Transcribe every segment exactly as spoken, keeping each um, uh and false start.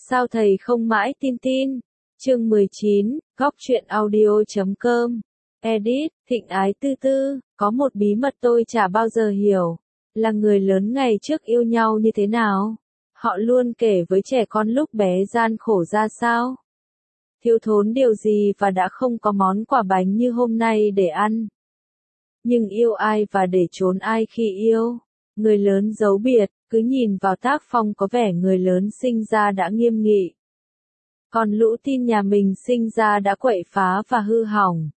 Sao thầy không mãi tin tin? Chương mười chín, góc truyện audio chấm com. Edit, Thịnh Ái Tư Tư, có một bí mật tôi chả bao giờ hiểu, là người lớn ngày trước yêu nhau như thế nào. Họ luôn kể với trẻ con lúc bé gian khổ ra sao. Thiếu thốn điều gì và đã không có món quà bánh như hôm nay để ăn. Nhưng yêu ai và để trốn ai khi yêu. Người lớn giấu biệt, cứ nhìn vào tác phong có vẻ người lớn sinh ra đã nghiêm nghị. Còn lũ tin nhà mình sinh ra đã quậy phá và hư hỏng.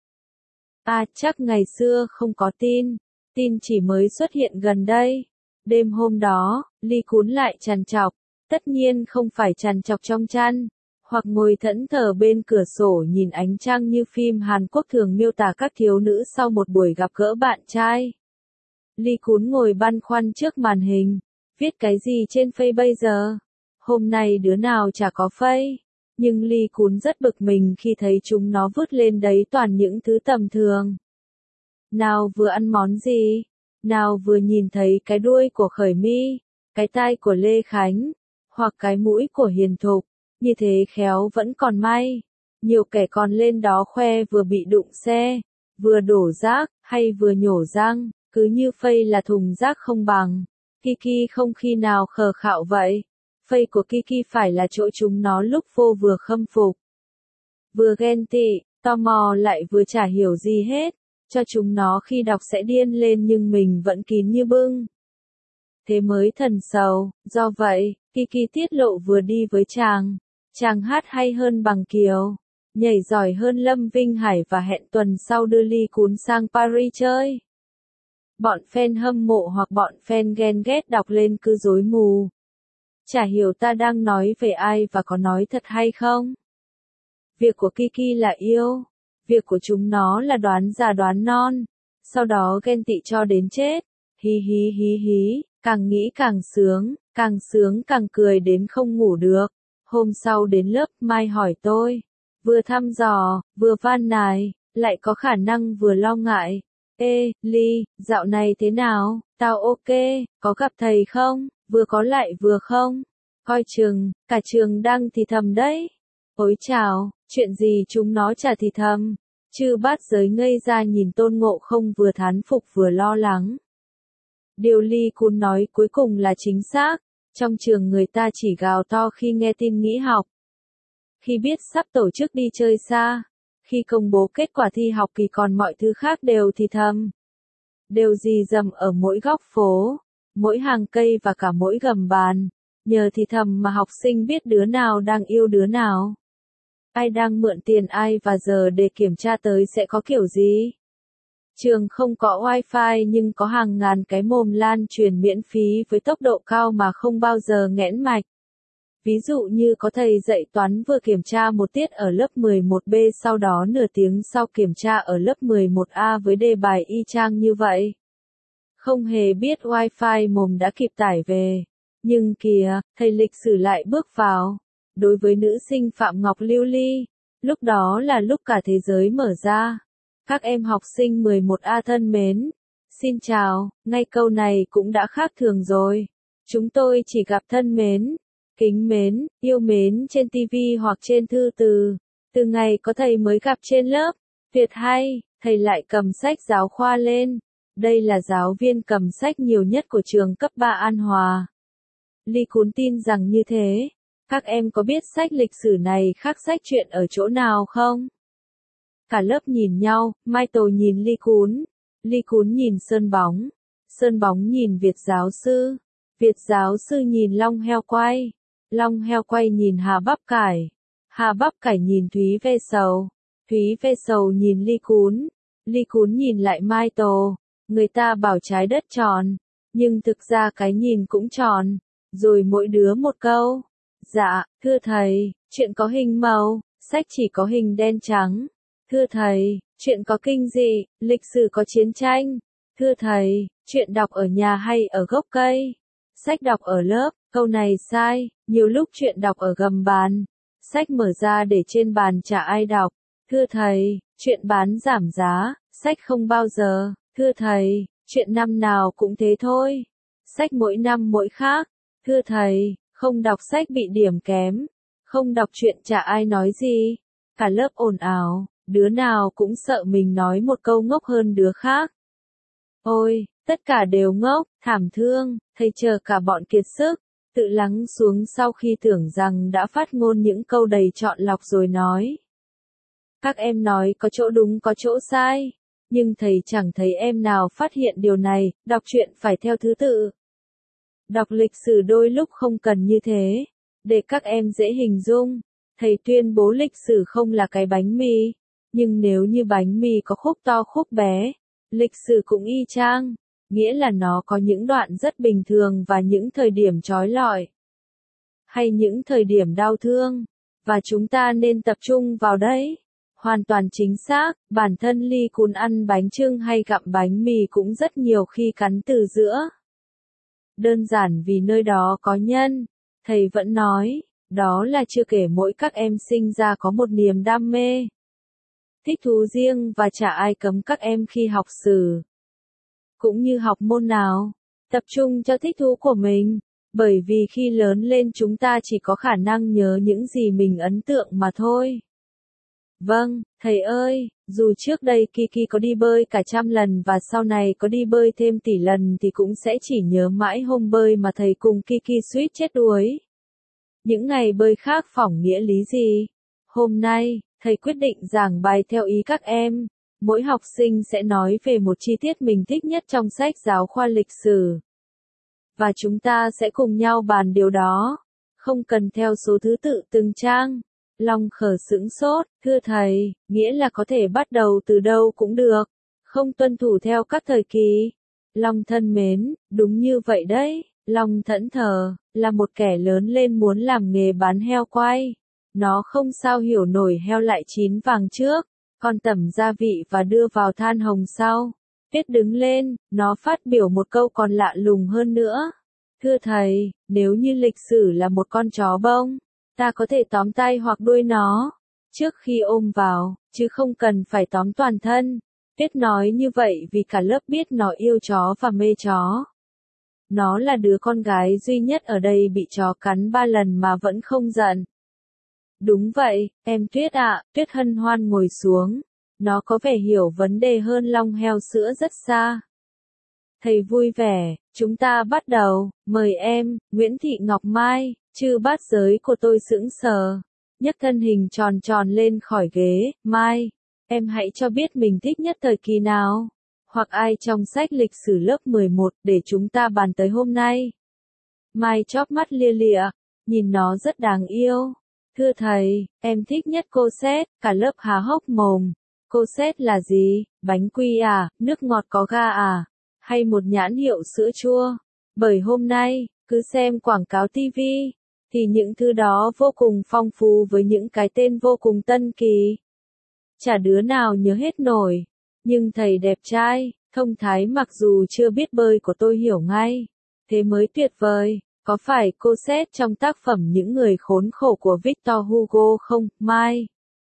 À chắc ngày xưa không có tin, tin chỉ mới xuất hiện gần đây. Đêm hôm đó, Ly Cún lại trằn trọc, tất nhiên không phải trằn trọc trong chăn, hoặc ngồi thẫn thờ bên cửa sổ nhìn ánh trăng như phim Hàn Quốc thường miêu tả các thiếu nữ sau một buổi gặp gỡ bạn trai. Ly Cún ngồi băn khoăn trước màn hình, viết cái gì trên Face bây giờ? Hôm nay đứa nào chả có Face, nhưng Ly Cún rất bực mình khi thấy chúng nó vứt lên đấy toàn những thứ tầm thường. Nào vừa ăn món gì, nào vừa nhìn thấy cái đuôi của Khởi My, cái tai của Lê Khánh, hoặc cái mũi của Hiền Thục, như thế khéo vẫn còn may. Nhiều kẻ còn lên đó khoe vừa bị đụng xe, vừa đổ rác, hay vừa nhổ răng, cứ như Face là thùng rác không bằng. Kiki không khi nào khờ khạo vậy. Face của Kiki phải là chỗ chúng nó lúc vô vừa khâm phục, vừa ghen tị, tò mò lại vừa chả hiểu gì hết, cho chúng nó khi đọc sẽ điên lên nhưng mình vẫn kín như bưng. Thế mới thần sầu, do vậy, Kiki tiết lộ vừa đi với chàng, chàng hát hay hơn Bằng Kiều, nhảy giỏi hơn Lâm Vinh Hải và hẹn tuần sau đưa Ly Cún sang Paris chơi. Bọn fan hâm mộ hoặc bọn fan ghen ghét đọc lên cứ rối mù. Chả hiểu ta đang nói về ai và có nói thật hay không. Việc của Kiki là yêu, việc của chúng nó là đoán già đoán non, sau đó ghen tị cho đến chết. Hí hí hí hí, càng nghĩ càng sướng, càng sướng càng cười đến không ngủ được. Hôm sau đến lớp, Mai hỏi tôi, vừa thăm dò, vừa van nài, lại có khả năng vừa lo ngại. Ê, Ly, dạo này thế nào? Tao ok, có gặp thầy không? Vừa có lại vừa không? Coi chừng, cả trường đang thì thầm đấy. Ôi chào, chuyện gì chúng nó chả thì thầm. Chư bát giới ngây ra nhìn Tôn Ngộ Không vừa thán phục vừa lo lắng. Điều Ly Cún nói cuối cùng là chính xác. Trong trường người ta chỉ gào to khi nghe tin nghỉ học. Khi biết sắp tổ chức đi chơi xa. Khi công bố kết quả thi học kỳ còn mọi thứ khác đều thì thầm. Đều rì rầm ở mỗi góc phố, mỗi hàng cây và cả mỗi gầm bàn. Nhờ thì thầm mà học sinh biết đứa nào đang yêu đứa nào. Ai đang mượn tiền ai và giờ để kiểm tra tới sẽ có kiểu gì. Trường không có wifi nhưng có hàng ngàn cái mồm lan truyền miễn phí với tốc độ cao mà không bao giờ nghẽn mạch. Ví dụ như có thầy dạy toán vừa kiểm tra một tiết ở lớp mười một B sau đó nửa tiếng sau kiểm tra ở lớp mười một A với đề bài y chang như vậy. Không hề biết wifi mồm đã kịp tải về. Nhưng kìa, thầy lịch sử lại bước vào. Đối với nữ sinh Phạm Ngọc Lưu Ly, lúc đó là lúc cả thế giới mở ra. Các em học sinh mười một A thân mến. Xin chào, ngay câu này cũng đã khác thường rồi. Chúng tôi chỉ gặp thân mến, kính mến, yêu mến trên ti vi hoặc trên thư từ. Từ ngày có thầy mới gặp trên lớp, tuyệt hay, thầy lại cầm sách giáo khoa lên. Đây là giáo viên cầm sách nhiều nhất của trường cấp ba An Hòa. Ly Cún tin rằng như thế. Các em có biết sách lịch sử này khác sách truyện ở chỗ nào không? Cả lớp nhìn nhau, Mai Tổ nhìn Ly Cún. Ly Cún nhìn Sơn Bóng. Sơn Bóng nhìn Việt giáo sư. Việt giáo sư nhìn Long Heo Quay. Long Heo Quay nhìn Hà Bắp Cải. Hà Bắp Cải nhìn Thúy Ve Sầu. Thúy Ve Sầu nhìn Ly Cún. Ly Cún nhìn lại Mai Tổ. Người ta bảo trái đất tròn. Nhưng thực ra cái nhìn cũng tròn. Rồi mỗi đứa một câu. Dạ, thưa thầy, chuyện có hình màu, sách chỉ có hình đen trắng. Thưa thầy, chuyện có kinh dị, lịch sử có chiến tranh. Thưa thầy, chuyện đọc ở nhà hay ở gốc cây. Sách đọc ở lớp, câu này sai, nhiều lúc chuyện đọc ở gầm bàn. Sách mở ra để trên bàn chả ai đọc. Thưa thầy, chuyện bán giảm giá, sách không bao giờ. Thưa thầy, chuyện năm nào cũng thế thôi. Sách mỗi năm mỗi khác. Thưa thầy, không đọc sách bị điểm kém. Không đọc truyện chả ai nói gì. Cả lớp ồn ào, đứa nào cũng sợ mình nói một câu ngốc hơn đứa khác. Ôi, tất cả đều ngốc, thảm thương, thầy chờ cả bọn kiệt sức, tự lắng xuống sau khi tưởng rằng đã phát ngôn những câu đầy chọn lọc rồi nói. Các em nói có chỗ đúng có chỗ sai, nhưng thầy chẳng thấy em nào phát hiện điều này, đọc truyện phải theo thứ tự. Đọc lịch sử đôi lúc không cần như thế, để các em dễ hình dung. Thầy tuyên bố lịch sử không là cái bánh mì, nhưng nếu như bánh mì có khúc to khúc bé, lịch sử cũng y chang, nghĩa là nó có những đoạn rất bình thường và những thời điểm trói lọi, hay những thời điểm đau thương, và chúng ta nên tập trung vào đấy. Hoàn toàn chính xác, bản thân Ly Kun ăn bánh chưng hay gặm bánh mì cũng rất nhiều khi cắn từ giữa. Đơn giản vì nơi đó có nhân, thầy vẫn nói, đó là chưa kể mỗi các em sinh ra có một niềm đam mê, thích thú riêng và chả ai cấm các em khi học sử, cũng như học môn nào, tập trung cho thích thú của mình, bởi vì khi lớn lên chúng ta chỉ có khả năng nhớ những gì mình ấn tượng mà thôi. Vâng, thầy ơi, dù trước đây Kiki có đi bơi cả trăm lần và sau này có đi bơi thêm tỷ lần thì cũng sẽ chỉ nhớ mãi hôm bơi mà thầy cùng Kiki suýt chết đuối. Những ngày bơi khác phỏng nghĩa lý gì? Hôm nay, thầy quyết định giảng bài theo ý các em. Mỗi học sinh sẽ nói về một chi tiết mình thích nhất trong sách giáo khoa lịch sử. Và chúng ta sẽ cùng nhau bàn điều đó. Không cần theo số thứ tự từng trang. Long Khở sững sốt, thưa thầy, nghĩa là có thể bắt đầu từ đâu cũng được. Không tuân thủ theo các thời kỳ. Long thân mến, đúng như vậy đấy. Long thẫn thờ, là một kẻ lớn lên muốn làm nghề bán heo quay. Nó không sao hiểu nổi heo lại chín vàng trước, còn tẩm gia vị và đưa vào than hồng sau. Tuyết đứng lên, nó phát biểu một câu còn lạ lùng hơn nữa. Thưa thầy, nếu như lịch sử là một con chó bông, ta có thể tóm tay hoặc đuôi nó, trước khi ôm vào, chứ không cần phải tóm toàn thân. Tuyết nói như vậy vì cả lớp biết nó yêu chó và mê chó. Nó là đứa con gái duy nhất ở đây bị chó cắn ba lần mà vẫn không giận. Đúng vậy, em Tuyết ạ, Tuyết hân hoan ngồi xuống. Nó có vẻ hiểu vấn đề hơn Long heo sữa rất xa. Thầy vui vẻ, chúng ta bắt đầu, mời em, Nguyễn Thị Ngọc Mai, chư bát giới của tôi sững sờ. Nhấc thân hình tròn tròn lên khỏi ghế, Mai, em hãy cho biết mình thích nhất thời kỳ nào. Hoặc ai trong sách lịch sử lớp mười một để chúng ta bàn tới hôm nay. Mai chóp mắt lia lịa, nhìn nó rất đáng yêu. Thưa thầy, em thích nhất cô Sét, cả lớp há hốc mồm. Cô Sét là gì? Bánh quy à, nước ngọt có ga à? Hay một nhãn hiệu sữa chua? Bởi hôm nay, cứ xem quảng cáo ti vi, thì những thứ đó vô cùng phong phú với những cái tên vô cùng tân kỳ. Chả đứa nào nhớ hết nổi. Nhưng thầy đẹp trai, thông thái mặc dù chưa biết bơi của tôi hiểu ngay. Thế mới tuyệt vời, có phải cô Sét trong tác phẩm Những người khốn khổ của Victor Hugo không, Mai?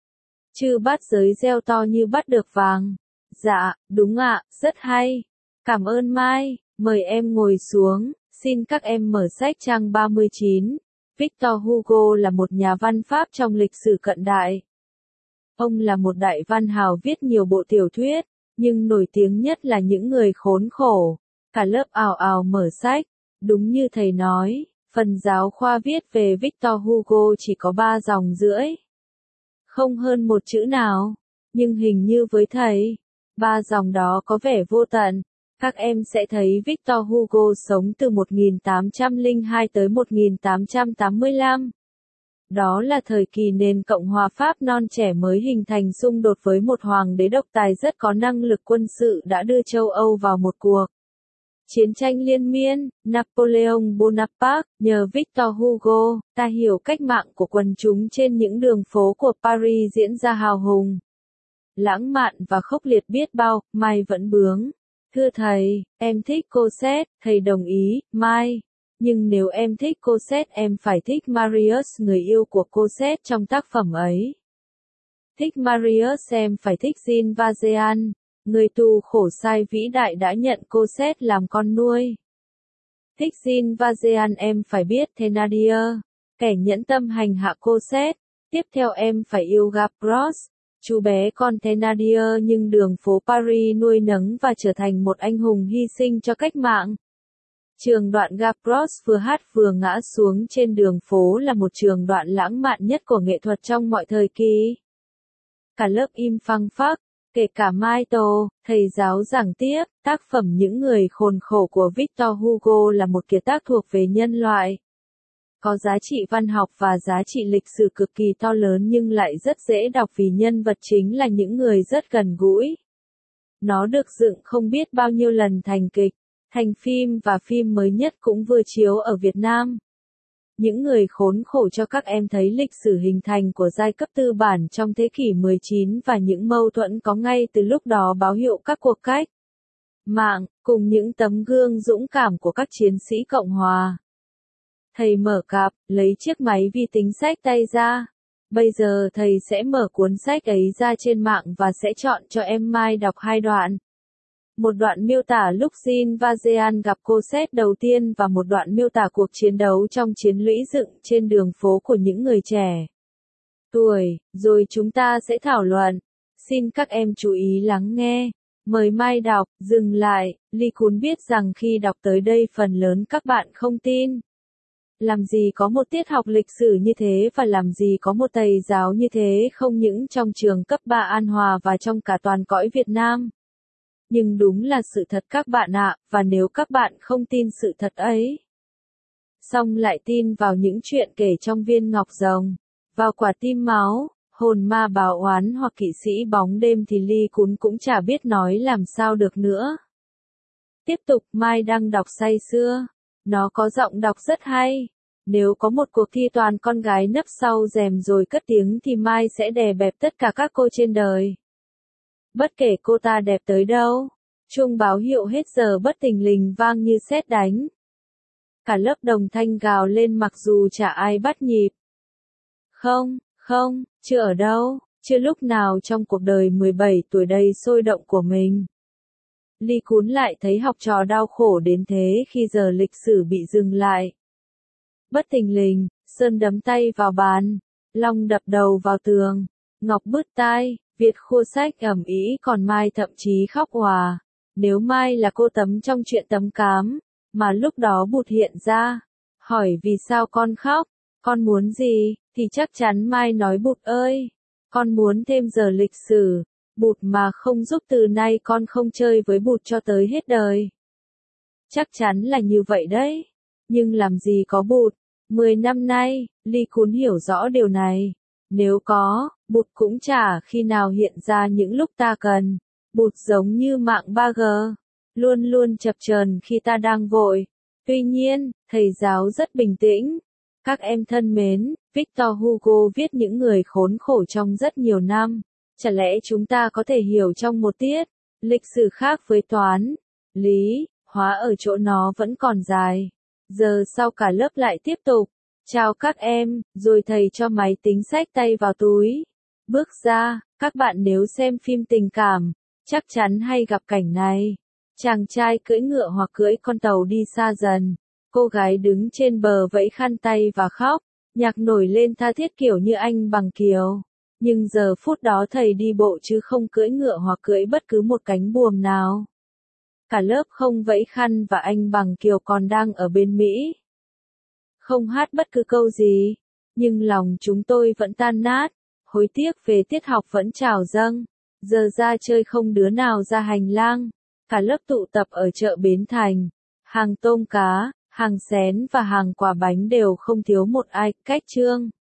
Chư bát giới reo to như bắt được vàng. Dạ, đúng ạ, rất hay. Cảm ơn Mai, mời em ngồi xuống, xin các em mở sách trang ba mươi chín. Victor Hugo là một nhà văn Pháp trong lịch sử cận đại. Ông là một đại văn hào viết nhiều bộ tiểu thuyết, nhưng nổi tiếng nhất là Những người khốn khổ. Cả lớp ào ào mở sách. Đúng như thầy nói, phần giáo khoa viết về Victor Hugo chỉ có ba dòng rưỡi. Không hơn một chữ nào. Nhưng hình như với thầy, ba dòng đó có vẻ vô tận. Các em sẽ thấy Victor Hugo sống từ một nghìn tám trăm lẻ hai tới một nghìn tám trăm tám mươi lăm. Đó là thời kỳ nền Cộng hòa Pháp non trẻ mới hình thành xung đột với một hoàng đế độc tài rất có năng lực quân sự đã đưa châu Âu vào một cuộc chiến tranh liên miên. Napoleon Bonaparte, nhờ Victor Hugo, ta hiểu cách mạng của quần chúng trên những đường phố của Paris diễn ra hào hùng, lãng mạn và khốc liệt biết bao. Mai vẫn bướng. Thưa thầy, em thích cô Sét, thầy đồng ý, Mai. Nhưng nếu em thích cô Sét em phải thích Marius, người yêu của cô Sét trong tác phẩm ấy. Thích Marius em phải thích Jean Valjean, người tù khổ sai vĩ đại đã nhận cô Sét làm con nuôi. Thích Jean Valjean em phải biết Thénardier, Kẻ nhẫn tâm hành hạ cô Seth. Tiếp theo em phải yêu Gavroche, chú bé con Thénardier nhưng đường phố Paris nuôi nấng và trở thành một anh hùng hy sinh cho cách mạng. Trường đoạn Gavroche vừa hát vừa ngã xuống trên đường phố là một trường đoạn lãng mạn nhất của nghệ thuật trong mọi thời kỳ. Cả lớp im phăng phắc, kể cả Maito, thầy giáo giảng tiếp, tác phẩm Những người khốn khổ của Victor Hugo là một kiệt tác thuộc về nhân loại. Có giá trị văn học và giá trị lịch sử cực kỳ to lớn nhưng lại rất dễ đọc vì nhân vật chính là những người rất gần gũi. Nó được dựng không biết bao nhiêu lần thành kịch, thành phim và phim mới nhất cũng vừa chiếu ở Việt Nam. Những người khốn khổ cho các em thấy lịch sử hình thành của giai cấp tư bản trong thế kỷ mười chín và những mâu thuẫn có ngay từ lúc đó báo hiệu các cuộc cách mạng, cùng những tấm gương dũng cảm của các chiến sĩ Cộng hòa. Thầy mở cặp, lấy chiếc máy vi tính sách tay ra. Bây giờ thầy sẽ mở cuốn sách ấy ra trên mạng và sẽ chọn cho em Mai đọc hai đoạn. Một đoạn miêu tả lúc Jean Valjean gặp cô Seth đầu tiên và một đoạn miêu tả cuộc chiến đấu trong chiến lũy dựng trên đường phố của những người trẻ tuổi, rồi chúng ta sẽ thảo luận. Xin các em chú ý lắng nghe. Mời Mai đọc, dừng lại, Ly Cún biết rằng khi đọc tới đây phần lớn các bạn không tin. Làm gì có một tiết học lịch sử như thế và làm gì có một thầy giáo như thế không những trong trường cấp ba An Hòa và trong cả toàn cõi Việt Nam. Nhưng đúng là sự thật các bạn ạ, và nếu các bạn không tin sự thật ấy, xong lại tin vào những chuyện kể trong Viên Ngọc Rồng, vào Quả Tim Máu, Hồn Ma Báo Oán hoặc Kỵ sĩ Bóng Đêm thì Ly Cún cũng chả biết nói làm sao được nữa. Tiếp tục, Mai đang đọc say sưa. Nó có giọng đọc rất hay. Nếu có một cuộc thi toàn con gái nấp sau rèm rồi cất tiếng thì Mai sẽ đè bẹp tất cả các cô trên đời. Bất kể cô ta đẹp tới đâu, chuông báo hiệu hết giờ bất thình lình vang như sét đánh. Cả lớp đồng thanh gào lên mặc dù chả ai bắt nhịp. Không, không, chưa ở đâu, chưa lúc nào trong cuộc đời mười bảy tuổi đầy sôi động của mình. Ly Cún lại thấy học trò đau khổ đến thế khi giờ lịch sử bị dừng lại. Bất thình lình, Sơn đấm tay vào bàn, Long đập đầu vào tường, Ngọc bứt tai, Việt khua sách ầm ĩ còn Mai thậm chí khóc òa. Nếu Mai là cô Tấm trong chuyện Tấm Cám, mà lúc đó Bụt hiện ra, hỏi vì sao con khóc, con muốn gì, thì chắc chắn Mai nói Bụt ơi, con muốn thêm giờ lịch sử, Bụt mà không giúp từ nay con không chơi với Bụt cho tới hết đời. Chắc chắn là như vậy đấy, nhưng làm gì có Bụt, mười năm nay, Ly Cún hiểu rõ điều này. Nếu có, Bụt cũng chả khi nào hiện ra những lúc ta cần. Bụt giống như mạng ba G, luôn luôn chập chờn khi ta đang vội. Tuy nhiên, thầy giáo rất bình tĩnh. Các em thân mến, Victor Hugo viết những người khốn khổ trong rất nhiều năm. Chả lẽ chúng ta có thể hiểu trong một tiết lịch sử khác với toán, lý, hóa ở chỗ nó vẫn còn dài. Giờ sau cả lớp lại tiếp tục. Chào các em, rồi thầy cho máy tính xách tay vào túi. Bước ra, các bạn nếu xem phim tình cảm, chắc chắn hay gặp cảnh này. Chàng trai cưỡi ngựa hoặc cưỡi con tàu đi xa dần. Cô gái đứng trên bờ vẫy khăn tay và khóc. Nhạc nổi lên tha thiết kiểu như Anh Bằng Kiều. Nhưng giờ phút đó thầy đi bộ chứ không cưỡi ngựa hoặc cưỡi bất cứ một cánh buồm nào. Cả lớp không vẫy khăn và Anh Bằng Kiều còn đang ở bên Mỹ. Không hát bất cứ câu gì, nhưng lòng chúng tôi vẫn tan nát, hối tiếc về tiết học vẫn trào dâng. Giờ ra chơi không đứa nào ra hành lang, cả lớp tụ tập ở chợ Bến Thành. Hàng tôm cá, hàng xén và hàng quả bánh đều không thiếu một ai, cách trương.